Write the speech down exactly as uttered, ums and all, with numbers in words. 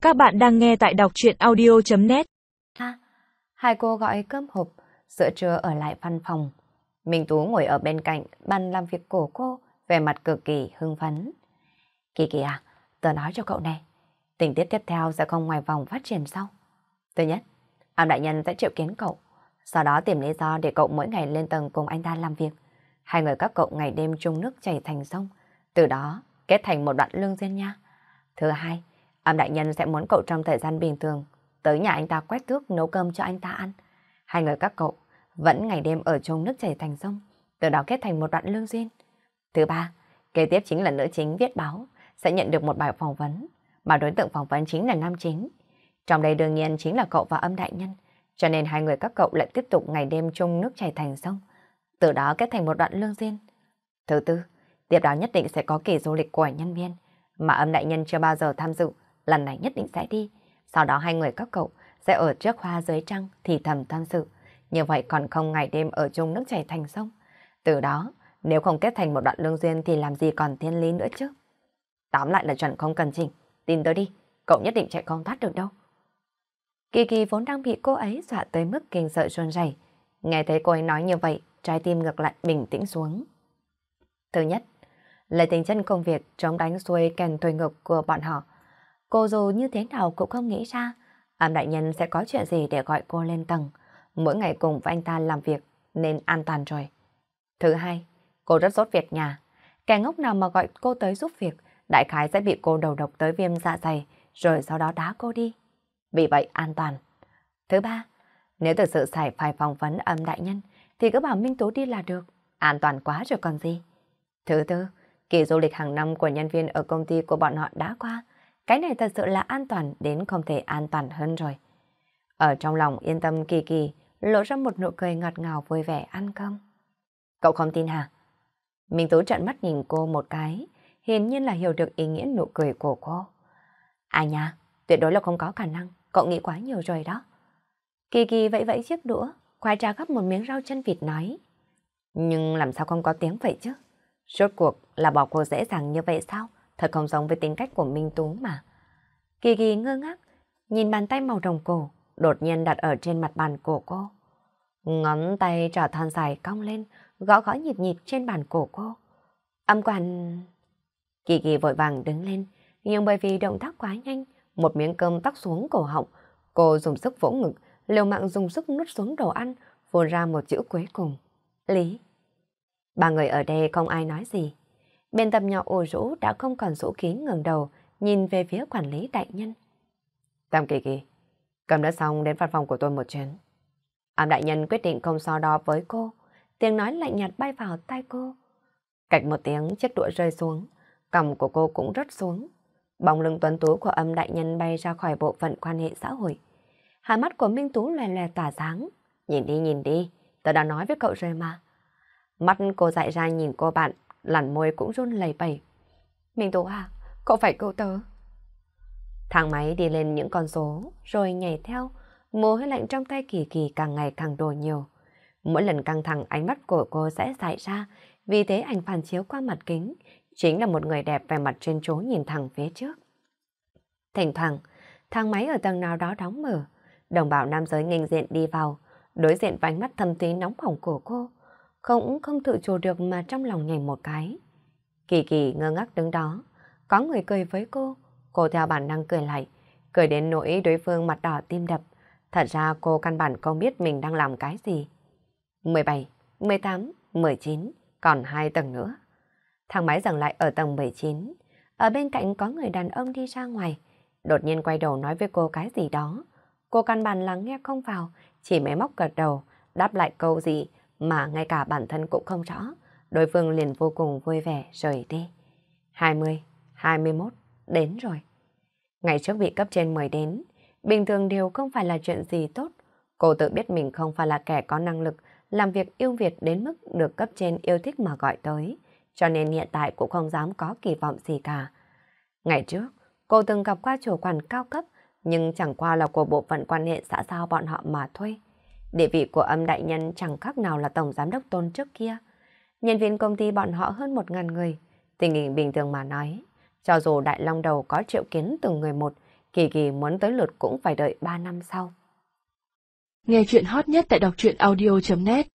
Các bạn đang nghe tại đọc truyện audio chấm net. À, hai cô gọi cơm hộp, sữa trưa ở lại văn phòng. Minh Tú ngồi ở bên cạnh bàn làm việc của cô, vẻ mặt cực kỳ hưng phấn. Kỳ Kỳ à, tớ nói cho cậu này, tình tiết tiếp theo sẽ không ngoài vòng phát triển sau. Thứ nhất, Am đại nhân sẽ triệu kiến cậu, sau đó tìm lý do để cậu mỗi ngày lên tầng cùng anh ta làm việc. Hai người các cậu ngày đêm chung nước chảy thành sông, từ đó kết thành một đoạn lương duyên nha. Thứ hai, Am đại nhân sẽ muốn cậu trong thời gian bình thường tới nhà anh ta quét tước nấu cơm cho anh ta ăn. Hai người các cậu vẫn ngày đêm ở chung nước chảy thành sông, từ đó kết thành một đoạn lương duyên. Thứ ba, kế tiếp chính là nữ chính viết báo sẽ nhận được một bài phỏng vấn, mà đối tượng phỏng vấn chính là nam chính. Trong đây đương nhiên chính là cậu và Âm đại nhân, cho nên hai người các cậu lại tiếp tục ngày đêm chung nước chảy thành sông, từ đó kết thành một đoạn lương duyên. Thứ tư, tiếp đó nhất định sẽ có kỳ du lịch của nhân viên, mà Âm đại nhân chưa bao giờ tham dự, lần này nhất định sẽ đi. Sau đó hai người các cậu sẽ ở trước hoa dưới trăng thì thầm tâm sự, như vậy còn không ngày đêm ở chung nước chảy thành sông. Từ đó, nếu không kết thành một đoạn lương duyên thì làm gì còn thiên lý nữa chứ. Tóm lại là chuẩn không cần chỉnh, tin tôi đi, cậu nhất định chạy không thoát được đâu. Kỳ Kỳ vốn đang bị cô ấy dọa tới mức kinh sợ run rẩy, nghe thấy cô ấy nói như vậy, trái tim ngược lại bình tĩnh xuống. Thứ nhất, lấy tính chất công việc chống đánh xuôi kèn thôi ngực của bọn họ. Cô dù như thế nào cũng không nghĩ ra Am đại nhân sẽ có chuyện gì để gọi cô lên tầng, mỗi ngày cùng với anh ta làm việc nên an toàn rồi. Thứ hai, cô rất dốt việc nhà. Kẻ ngốc nào mà gọi cô tới giúp việc, đại khái sẽ bị cô đầu độc tới viêm dạ dày, rồi sau đó đá cô đi. Vì vậy an toàn. Thứ ba, nếu thực sự phải phải phỏng vấn Âm đại nhân, thì cứ bảo Minh Tú đi là được. An toàn quá rồi còn gì. Thứ tư, kỳ du lịch hàng năm của nhân viên ở công ty của bọn họ đã qua. Cái này thật sự là an toàn đến không thể an toàn hơn rồi. Ở trong lòng yên tâm Kỳ Kỳ lộ ra một nụ cười ngọt ngào vui vẻ ăn cơm. Cậu không tin hả? Minh Tú trợn mắt nhìn cô một cái, hiển nhiên là hiểu được ý nghĩa nụ cười của cô. Ai nha, tuyệt đối là không có khả năng, cậu nghĩ quá nhiều rồi đó. Kỳ Kỳ vẫy vẫy chiếc đũa, khoai trà gắp một miếng rau chân vịt nói. Nhưng làm sao không có tiếng vậy chứ? Rốt cuộc là bỏ cô dễ dàng như vậy sao? Thật không giống với tính cách của Minh Tú mà. Kỳ Kỳ ngơ ngác, nhìn bàn tay màu đồng cổ, đột nhiên đặt ở trên mặt bàn của cô. Ngón tay trỏ thon dài cong lên, gõ gõ nhịp nhịp trên bàn cổ cô. Âm quan... Kỳ Kỳ vội vàng đứng lên, nhưng bởi vì động tác quá nhanh, một miếng cơm tắc xuống cổ họng. Cô dùng sức vỗ ngực, liều mạng dùng sức nuốt xuống đồ ăn, phun ra một chữ cuối cùng. Lý. Ba người ở đây không ai nói gì. Bên tập nhỏ ủ rũ đã không còn dũng khí ngẩng đầu, nhìn về phía quản lý đại nhân. Tam Kỳ Kỳ, cầm đã xong đến văn phòng của tôi một chuyến. Am đại nhân quyết định không so đo với cô. Tiếng nói lạnh nhạt bay vào tai cô. Cạch một tiếng chiếc đũa rơi xuống, cằm của cô cũng rớt xuống. Bóng lưng tuấn tú của Âm đại nhân bay ra khỏi bộ phận quan hệ xã hội. Hai mắt của Minh Tú lè lè tỏa sáng. Nhìn đi nhìn đi, tớ đã nói với cậu rồi mà. Mắt cô dại ra nhìn cô bạn, làn môi cũng run lẩy bẩy. Minh Tú à, cậu phải cứu tớ. Thang máy đi lên những con số, rồi nhảy theo. Mồ hôi lạnh trong tay Kỳ Kỳ càng ngày càng đổ nhiều. Mỗi lần căng thẳng ánh mắt của cô sẽ dại ra, vì thế ảnh phản chiếu qua mặt kính chính là một người đẹp vẻ mặt chuyên chú nhìn thẳng phía trước. Thỉnh thoảng, thang máy ở tầng nào đó đóng mở, đồng bào nam giới nghênh diện đi vào, đối diện với ánh mắt thâm thúy nóng bỏng của cô, không không tự chủ được mà trong lòng nhảy một cái. Kỳ Kỳ ngơ ngác đứng đó, có người cười với cô, cô theo bản năng cười lại, cười đến nỗi đối phương mặt đỏ tim đập. Thật ra cô căn bản không biết mình đang làm cái gì. mười bảy, mười tám, mười chín, còn hai tầng nữa. Thang máy dừng lại ở tầng mười chín. Ở bên cạnh có người đàn ông đi ra ngoài, đột nhiên quay đầu nói với cô cái gì đó. Cô căn bản là nghe không vào, chỉ máy móc gật đầu, đáp lại câu gì mà ngay cả bản thân cũng không rõ. Đối phương liền vô cùng vui vẻ rời đi. hai mươi, hai mươi mốt, đến rồi. Ngày trước bị cấp trên mời đến, bình thường đều không phải là chuyện gì tốt. Cô tự biết mình không phải là kẻ có năng lực, làm việc ưu việt đến mức được cấp trên yêu thích mà gọi tới, cho nên hiện tại cũng không dám có kỳ vọng gì cả. Ngày trước, cô từng gặp qua chủ quản cao cấp, nhưng chẳng qua là của bộ phận quan hệ xã giao bọn họ mà thôi. Địa vị của Âm đại nhân chẳng khác nào là tổng giám đốc Tôn trước kia. Nhân viên công ty bọn họ hơn một ngàn người, tình hình bình thường mà nói. Cho dù Đại Long Đầu có triệu kiến từng người một, Kỳ Kỳ muốn tới lượt cũng phải đợi ba năm sau. Nghe chuyện hot nhất tại đọc truyện audio chấm net